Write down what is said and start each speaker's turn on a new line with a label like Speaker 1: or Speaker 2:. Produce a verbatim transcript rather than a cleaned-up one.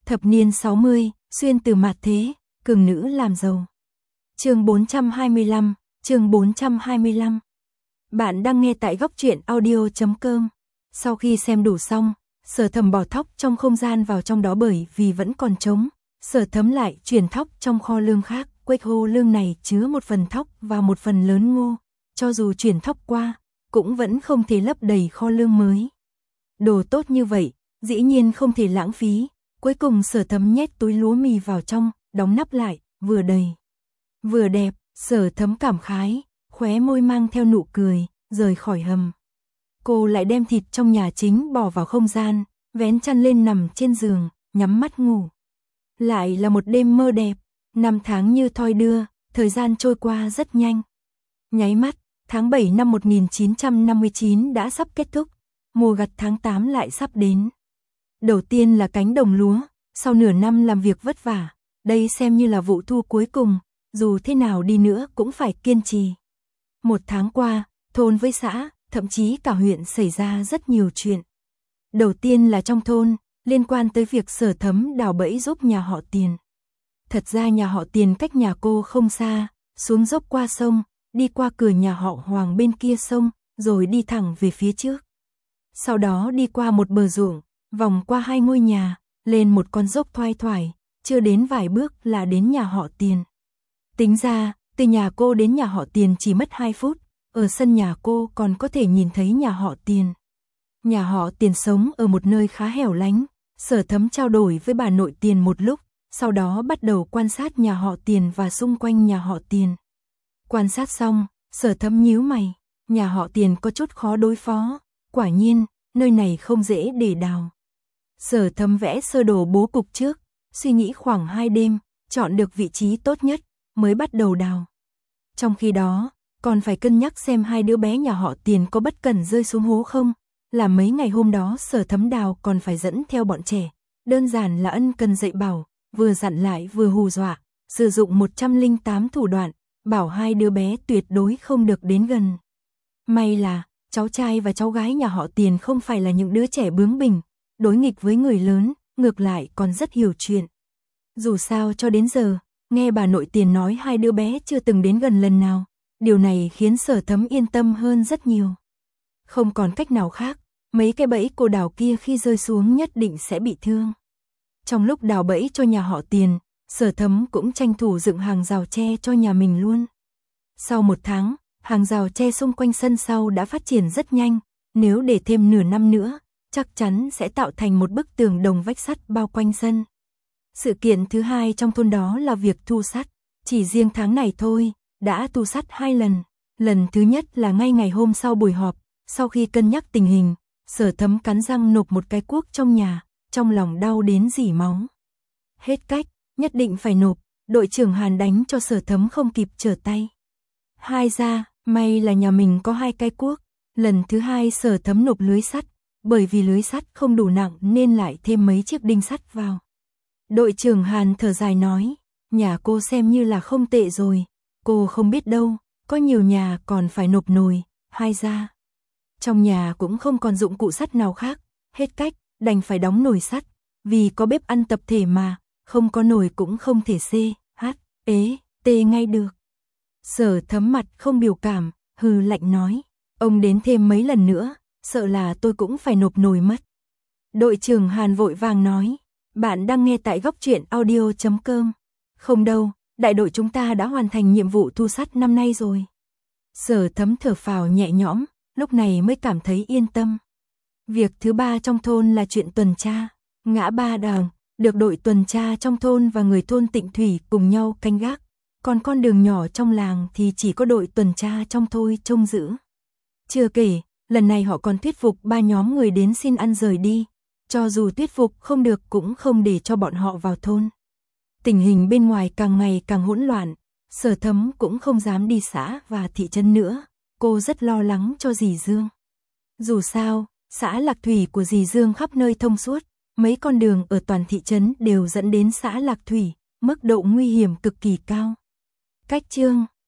Speaker 1: Thập niên sáu mươi, xuyên từ mạt thế, cường nữ làm giàu. Chương bốn trăm hai mươi lăm, chương bốn trăm hai mươi lăm. Bạn đang nghe tại góc truyện audio chấm com. Sau khi xem đủ xong, Sở Thẩm bỏ thóc trong không gian vào trong đó bởi vì vẫn còn trống. Sở Thẩm lại chuyển thóc trong kho lương khác, quách hô lương này chứa một phần thóc và một phần lớn ngô. Cho dù chuyển thóc qua, cũng vẫn không thể lấp đầy kho lương mới. Đồ tốt như vậy, dĩ nhiên không thể lãng phí. Cuối cùng Sở Thẩm nhét túi lúa mì vào trong, đóng nắp lại, vừa đầy, vừa đẹp. Sở Thẩm cảm khái, khóe môi mang theo nụ cười, rời khỏi hầm. Cô lại đem thịt trong nhà chính bỏ vào không gian, vén chăn lên nằm trên giường, nhắm mắt ngủ. Lại là một đêm mơ đẹp, năm tháng như thoi đưa, thời gian trôi qua rất nhanh. Nháy mắt, tháng bảy năm một nghìn chín trăm năm mươi chín đã sắp kết thúc, mùa gặt tháng tám lại sắp đến. Đầu tiên là cánh đồng lúa, sau nửa năm làm việc vất vả, đây xem như là vụ thu cuối cùng, dù thế nào đi nữa cũng phải kiên trì. Một tháng qua, thôn với xã, thậm chí cả huyện xảy ra rất nhiều chuyện. Đầu tiên là trong thôn, liên quan tới việc Sở Thẩm đào bẫy giúp nhà họ Tiền. Thật ra nhà họ Tiền cách nhà cô không xa, xuống dốc qua sông, đi qua cửa nhà họ Hoàng bên kia sông, rồi đi thẳng về phía trước. Sau đó đi qua một bờ ruộng, vòng qua hai ngôi nhà, lên một con dốc thoai thoải, chưa đến vài bước là đến nhà họ Tiền. Tính ra, từ nhà cô đến nhà họ Tiền chỉ mất hai phút, ở sân nhà cô còn có thể nhìn thấy nhà họ Tiền. Nhà họ Tiền sống ở một nơi khá hẻo lánh, Sở Thẩm trao đổi với bà nội Tiền một lúc, sau đó bắt đầu quan sát nhà họ Tiền và xung quanh nhà họ Tiền. Quan sát xong, Sở Thẩm nhíu mày, nhà họ Tiền có chút khó đối phó, quả nhiên, nơi này không dễ để đào. Sở Thẩm vẽ sơ đồ bố cục trước, suy nghĩ khoảng hai đêm, chọn được vị trí tốt nhất, mới bắt đầu đào. Trong khi đó, còn phải cân nhắc xem hai đứa bé nhà họ Tiền có bất cẩn rơi xuống hố không, là mấy ngày hôm đó Sở Thẩm đào còn phải dẫn theo bọn trẻ, đơn giản là ân cần dạy bảo, vừa dặn lại vừa hù dọa, sử dụng một trăm lẻ tám thủ đoạn, bảo hai đứa bé tuyệt đối không được đến gần. May là, cháu trai và cháu gái nhà họ Tiền không phải là những đứa trẻ bướng bỉnh, đối nghịch với người lớn, ngược lại còn rất hiểu chuyện. Dù sao cho đến giờ, nghe bà nội Tiền nói hai đứa bé chưa từng đến gần lần nào, điều này khiến Sở Thẩm yên tâm hơn rất nhiều. Không còn cách nào khác, mấy cái bẫy cô đào kia khi rơi xuống nhất định sẽ bị thương. Trong lúc đào bẫy cho nhà họ Tiền, Sở Thẩm cũng tranh thủ dựng hàng rào tre cho nhà mình luôn. Sau một tháng, hàng rào tre xung quanh sân sau đã phát triển rất nhanh, nếu để thêm nửa năm nữa, chắc chắn sẽ tạo thành một bức tường đồng vách sắt bao quanh sân. Sự kiện thứ hai trong thôn đó là việc thu sắt, chỉ riêng tháng này thôi, đã thu sắt hai lần. Lần thứ nhất là ngay ngày hôm sau buổi họp, sau khi cân nhắc tình hình, Sở Thẩm cắn răng nộp một cái cuốc trong nhà, trong lòng đau đến rỉ máu. Hết cách, nhất định phải nộp, đội trưởng Hàn đánh cho Sở Thẩm không kịp trở tay. Hai ra, may là nhà mình có hai cái cuốc. Lần thứ hai Sở Thẩm nộp lưới sắt, bởi vì lưới sắt không đủ nặng nên lại thêm mấy chiếc đinh sắt vào. Đội trưởng Hàn thở dài nói, nhà cô xem như là không tệ rồi, cô không biết đâu, có nhiều nhà còn phải nộp nồi, hai ra. Trong nhà cũng không còn dụng cụ sắt nào khác, hết cách, đành phải đóng nồi sắt, vì có bếp ăn tập thể mà, không có nồi cũng không thể xê, hát, ế, tê ngay được. Sở Thẩm mặt không biểu cảm, hừ lạnh nói, ông đến thêm mấy lần nữa, sợ là tôi cũng phải nộp nồi mất. Đội trưởng Hàn vội vàng nói, bạn đang nghe tại góc truyện audio chấm com. Không đâu, đại đội chúng ta đã hoàn thành nhiệm vụ thu sắt năm nay rồi. Sở Thẩm thở phào nhẹ nhõm, lúc này mới cảm thấy yên tâm. Việc thứ ba trong thôn là chuyện tuần tra. Ngã ba Đằng, được đội tuần tra trong thôn và người thôn Tịnh Thủy cùng nhau canh gác. Còn con đường nhỏ trong làng thì chỉ có đội tuần tra trong thôi trông giữ. Chưa kể, lần này họ còn thuyết phục ba nhóm người đến xin ăn rời đi. Cho dù thuyết phục không được cũng không để cho bọn họ vào thôn. Tình hình bên ngoài càng ngày càng hỗn loạn, Sở Thẩm cũng không dám đi xã và thị trấn nữa. Cô rất lo lắng cho dì Dương. Dù sao, xã Lạc Thủy của dì Dương khắp nơi thông suốt, mấy con đường ở toàn thị trấn đều dẫn đến xã Lạc Thủy, mức độ nguy hiểm cực kỳ cao. Cách chương